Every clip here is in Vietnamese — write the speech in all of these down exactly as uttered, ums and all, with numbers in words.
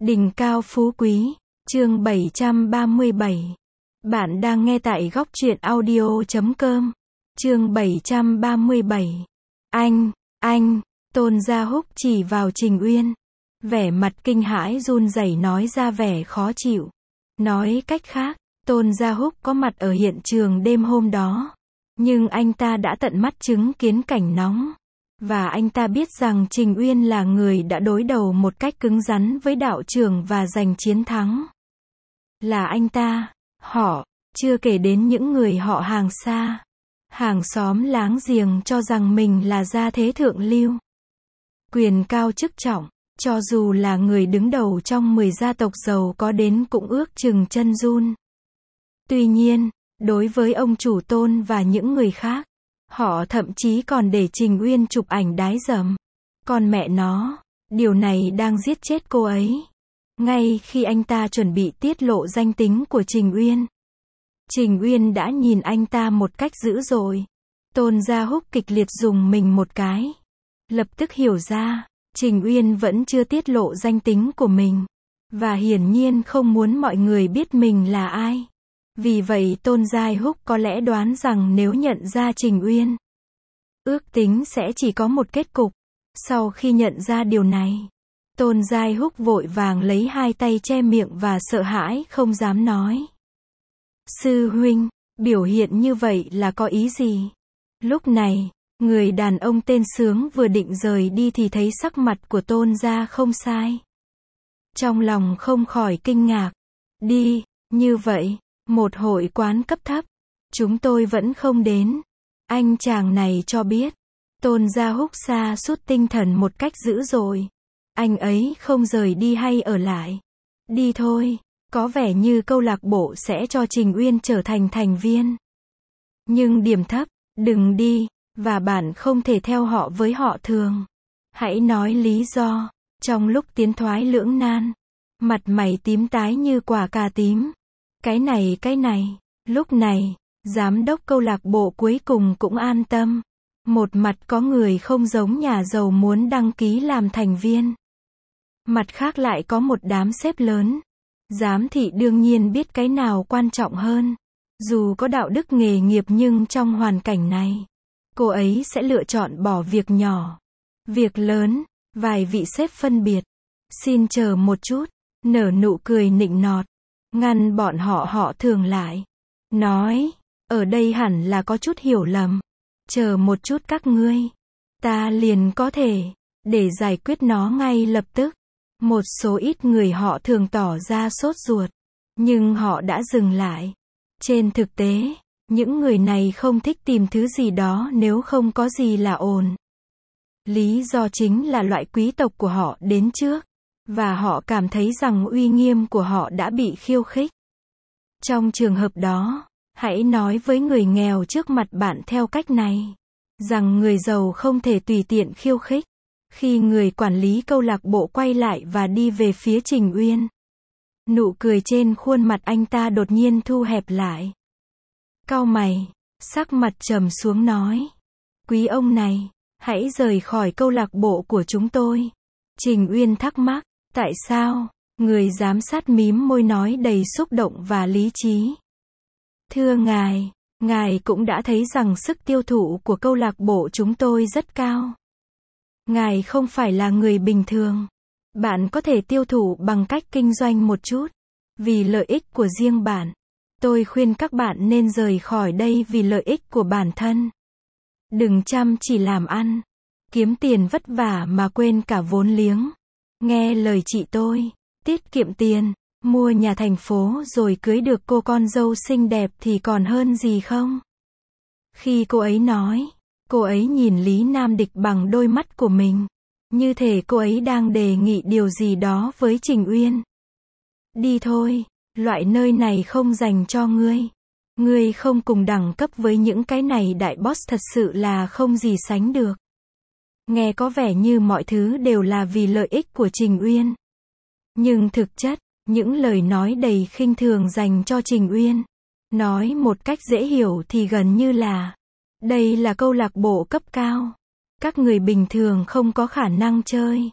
Đỉnh cao phú quý, chương bảy trăm ba mươi bảy. Bạn đang nghe tại góc truyện audio chấm com. Chương bảy trăm ba mươi bảy. Anh, anh, Tôn Gia Húc chỉ vào Trình Uyên. Vẻ mặt kinh hãi run rẩy nói ra vẻ khó chịu. Nói cách khác, Tôn Gia Húc có mặt ở hiện trường đêm hôm đó. Nhưng anh ta đã tận mắt chứng kiến cảnh nóng. Và anh ta biết rằng Trình Uyên là người đã đối đầu một cách cứng rắn với đạo trưởng và giành chiến thắng. Là anh ta, họ, chưa kể đến những người họ hàng xa, hàng xóm láng giềng cho rằng mình là gia thế thượng lưu, quyền cao chức trọng, cho dù là người đứng đầu trong mười gia tộc giàu có đến cũng ước chừng chân run. Tuy nhiên, đối với ông chủ Tôn và những người khác, họ thậm chí còn để Trình Uyên chụp ảnh đái dầm. Con mẹ nó, điều này đang giết chết cô ấy. Ngay khi anh ta chuẩn bị tiết lộ danh tính của Trình Uyên, Trình Uyên đã nhìn anh ta một cách dữ dội. Tôn Gia Húc kịch liệt dùng mình một cái. Lập tức hiểu ra, Trình Uyên vẫn chưa tiết lộ danh tính của mình. Và hiển nhiên không muốn mọi người biết mình là ai. Vì vậy Tôn Gia Húc có lẽ đoán rằng nếu nhận ra Trình Uyên, ước tính sẽ chỉ có một kết cục. Sau khi nhận ra điều này, Tôn Gia Húc vội vàng lấy hai tay che miệng và sợ hãi không dám nói. Sư huynh, biểu hiện như vậy là có ý gì? Lúc này, người đàn ông tên Sướng vừa định rời đi thì thấy sắc mặt của Tôn Gia không sai. Trong lòng không khỏi kinh ngạc. Đi, như vậy, một hội quán cấp thấp, chúng tôi vẫn không đến. Anh chàng này cho biết. Tôn Gia Húc sa sút tinh thần một cách dữ dội. Anh ấy không rời đi hay ở lại? Đi thôi, có vẻ như câu lạc bộ sẽ cho Trình Uyên trở thành thành viên. Nhưng điểm thấp, đừng đi, và bạn không thể theo họ với họ thường. Hãy nói lý do. Trong lúc tiến thoái lưỡng nan, mặt mày tím tái như quả cà tím. Cái này cái này, lúc này, giám đốc câu lạc bộ cuối cùng cũng an tâm. Một mặt có người không giống nhà giàu muốn đăng ký làm thành viên. Mặt khác lại có một đám sếp lớn. Giám thị đương nhiên biết cái nào quan trọng hơn. Dù có đạo đức nghề nghiệp nhưng trong hoàn cảnh này, cô ấy sẽ lựa chọn bỏ việc nhỏ. Việc lớn, vài vị sếp phân biệt. Xin chờ một chút, nở nụ cười nịnh nọt. Ngăn bọn họ họ thường lại. Nói, ở đây hẳn là có chút hiểu lầm. Chờ một chút các ngươi. Ta liền có thể, để giải quyết nó ngay lập tức. Một số ít người họ thường tỏ ra sốt ruột. Nhưng họ đã dừng lại. Trên thực tế, những người này không thích tìm thứ gì đó nếu không có gì là ổn. Lý do chính là loại quý tộc của họ đến trước. Và họ cảm thấy rằng uy nghiêm của họ đã bị khiêu khích. Trong trường hợp đó, hãy nói với người nghèo trước mặt bạn theo cách này. Rằng người giàu không thể tùy tiện khiêu khích. Khi người quản lý câu lạc bộ quay lại và đi về phía Trình Uyên, nụ cười trên khuôn mặt anh ta đột nhiên thu hẹp lại. Cau mày, sắc mặt trầm xuống nói. Quý ông này, hãy rời khỏi câu lạc bộ của chúng tôi. Trình Uyên thắc mắc, tại sao? Người giám sát mím môi nói đầy xúc động và lý trí. Thưa ngài, ngài cũng đã thấy rằng sức tiêu thụ của câu lạc bộ chúng tôi rất cao. Ngài không phải là người bình thường. Bạn có thể tiêu thụ bằng cách kinh doanh một chút. Vì lợi ích của riêng bạn. Tôi khuyên các bạn nên rời khỏi đây vì lợi ích của bản thân. Đừng chăm chỉ làm ăn. Kiếm tiền vất vả mà quên cả vốn liếng. Nghe lời chị tôi. Tiết kiệm tiền. Mua nhà thành phố rồi cưới được cô con dâu xinh đẹp thì còn hơn gì không? Khi cô ấy nói, cô ấy nhìn Lý Nam Địch bằng đôi mắt của mình. Như thể cô ấy đang đề nghị điều gì đó với Trình Uyên. Đi thôi, loại nơi này không dành cho ngươi. Ngươi không cùng đẳng cấp với những cái này, đại boss thật sự là không gì sánh được. Nghe có vẻ như mọi thứ đều là vì lợi ích của Trình Uyên. Nhưng thực chất, những lời nói đầy khinh thường dành cho Trình Uyên. Nói một cách dễ hiểu thì gần như là, đây là câu lạc bộ cấp cao. Các người bình thường không có khả năng chơi.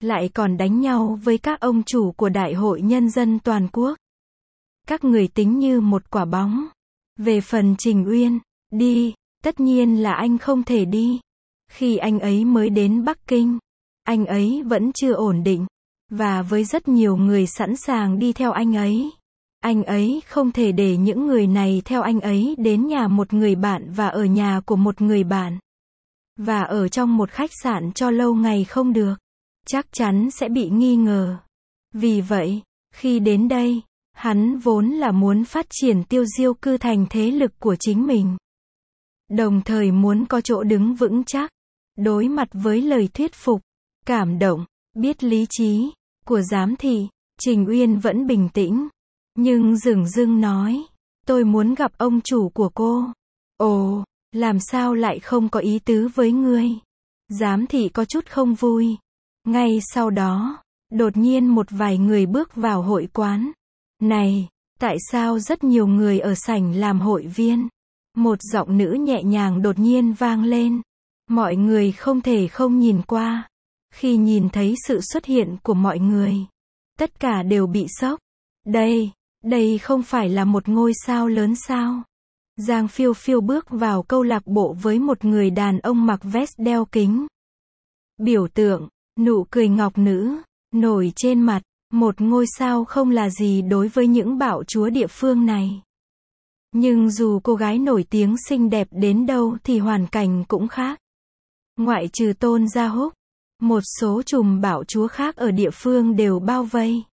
lại còn đánh nhau với các ông chủ của Đại hội Nhân dân toàn quốc. Các người tính như một quả bóng. Về phần Trình Uyên, đi, tất nhiên là anh không thể đi. Khi anh ấy mới đến Bắc Kinh, anh ấy vẫn chưa ổn định, và với rất nhiều người sẵn sàng đi theo anh ấy. Anh ấy không thể để những người này theo anh ấy đến nhà một người bạn và ở nhà của một người bạn. Và ở trong một khách sạn cho lâu ngày không được. Chắc chắn sẽ bị nghi ngờ. Vì vậy, khi đến đây, hắn vốn là muốn phát triển Tiêu Diêu Cư thành thế lực của chính mình. Đồng thời muốn có chỗ đứng vững chắc, đối mặt với lời thuyết phục, cảm động, biết lý trí của giám thị, Trình Uyên vẫn bình tĩnh. Nhưng dửng dưng nói, tôi muốn gặp ông chủ của cô. Ồ, làm sao lại không có ý tứ với ngươi? Giám thị có chút không vui. Ngay sau đó, đột nhiên một vài người bước vào hội quán. Này, tại sao rất nhiều người ở sảnh làm hội viên? Một giọng nữ nhẹ nhàng đột nhiên vang lên. Mọi người không thể không nhìn qua. Khi nhìn thấy sự xuất hiện của mọi người, tất cả đều bị sốc. Đây, đây không phải là một ngôi sao lớn sao? Giang Phiêu Phiêu bước vào câu lạc bộ với một người đàn ông mặc vest đeo kính. Biểu tượng, nụ cười ngọc nữ, nổi trên mặt. Một ngôi sao không là gì đối với những bạo chúa địa phương này. Nhưng dù cô gái nổi tiếng xinh đẹp đến đâu thì hoàn cảnh cũng khác. Ngoại trừ Tôn Gia Húc, một số trùm bạo chúa khác ở địa phương đều bao vây.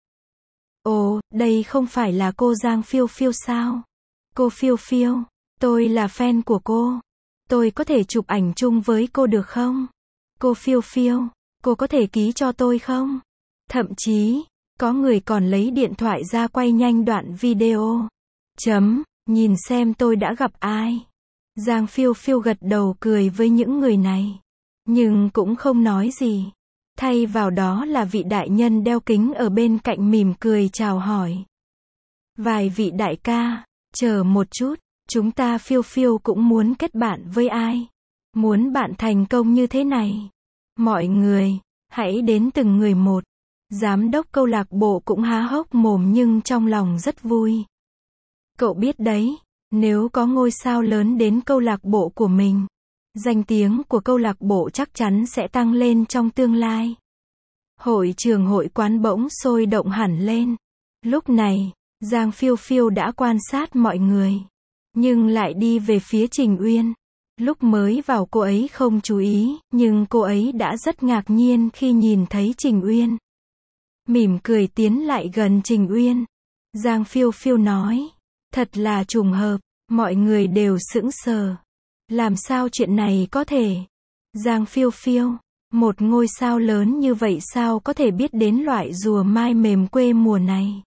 Ồ, đây không phải là cô Giang Phiêu Phiêu sao? Cô Phiêu Phiêu, tôi là fan của cô. Tôi có thể chụp ảnh chung với cô được không? Cô Phiêu Phiêu, cô có thể ký cho tôi không? Thậm chí, có người còn lấy điện thoại ra quay nhanh đoạn video. Chấm, nhìn xem tôi đã gặp ai. Giang Phiêu Phiêu gật đầu cười với những người này. Nhưng cũng không nói gì. Thay vào đó là vị đại nhân đeo kính ở bên cạnh mỉm cười chào hỏi. Vài vị đại ca, chờ một chút, chúng ta Phiêu Phiêu cũng muốn kết bạn với ai? Muốn bạn thành công như thế này. Mọi người, hãy đến từng người một. Giám đốc câu lạc bộ cũng há hốc mồm nhưng trong lòng rất vui. Cậu biết đấy, nếu có ngôi sao lớn đến câu lạc bộ của mình, danh tiếng của câu lạc bộ chắc chắn sẽ tăng lên trong tương lai. Hội trường hội quán bỗng sôi động hẳn lên. Lúc này, Giang Phiêu Phiêu đã quan sát mọi người, nhưng lại đi về phía Trình Uyên. Lúc mới vào cô ấy không chú ý, nhưng cô ấy đã rất ngạc nhiên khi nhìn thấy Trình Uyên. Mỉm cười tiến lại gần Trình Uyên. Giang Phiêu Phiêu nói, thật là trùng hợp, mọi người đều sững sờ. Làm sao chuyện này có thể? Giang Phiêu Phiêu, một ngôi sao lớn như vậy sao có thể biết đến loại rùa mai mềm quê mùa này?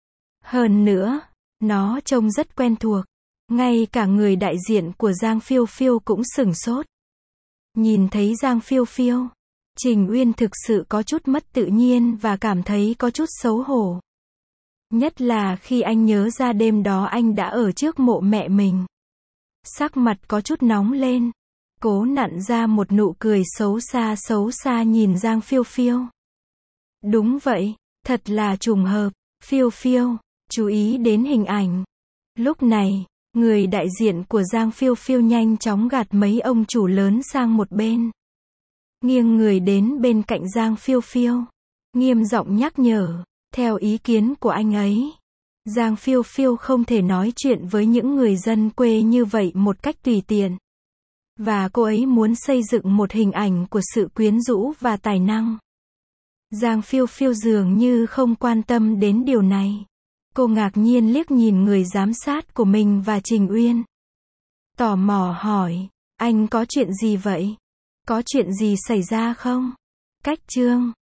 Hơn nữa, nó trông rất quen thuộc. Ngay cả người đại diện của Giang Phiêu Phiêu cũng sửng sốt. Nhìn thấy Giang Phiêu Phiêu, Trình Uyên thực sự có chút mất tự nhiên và cảm thấy có chút xấu hổ. Nhất là khi anh nhớ ra đêm đó anh đã ở trước mộ mẹ mình. Sắc mặt có chút nóng lên. Cố nặn ra một nụ cười xấu xa xấu xa nhìn Giang Phiêu Phiêu. Đúng vậy, thật là trùng hợp. Phiêu Phiêu, chú ý đến hình ảnh. Lúc này, người đại diện của Giang Phiêu Phiêu nhanh chóng gạt mấy ông chủ lớn sang một bên. Nghiêng người đến bên cạnh Giang Phiêu Phiêu. Nghiêm giọng nhắc nhở, theo ý kiến của anh ấy. Giang Phiêu Phiêu không thể nói chuyện với những người dân quê như vậy một cách tùy tiện. Và cô ấy muốn xây dựng một hình ảnh của sự quyến rũ và tài năng. Giang Phiêu Phiêu dường như không quan tâm đến điều này. Cô ngạc nhiên liếc nhìn người giám sát của mình và Trình Uyên. Tò mò hỏi, anh có chuyện gì vậy? Có chuyện gì xảy ra không? Cách chương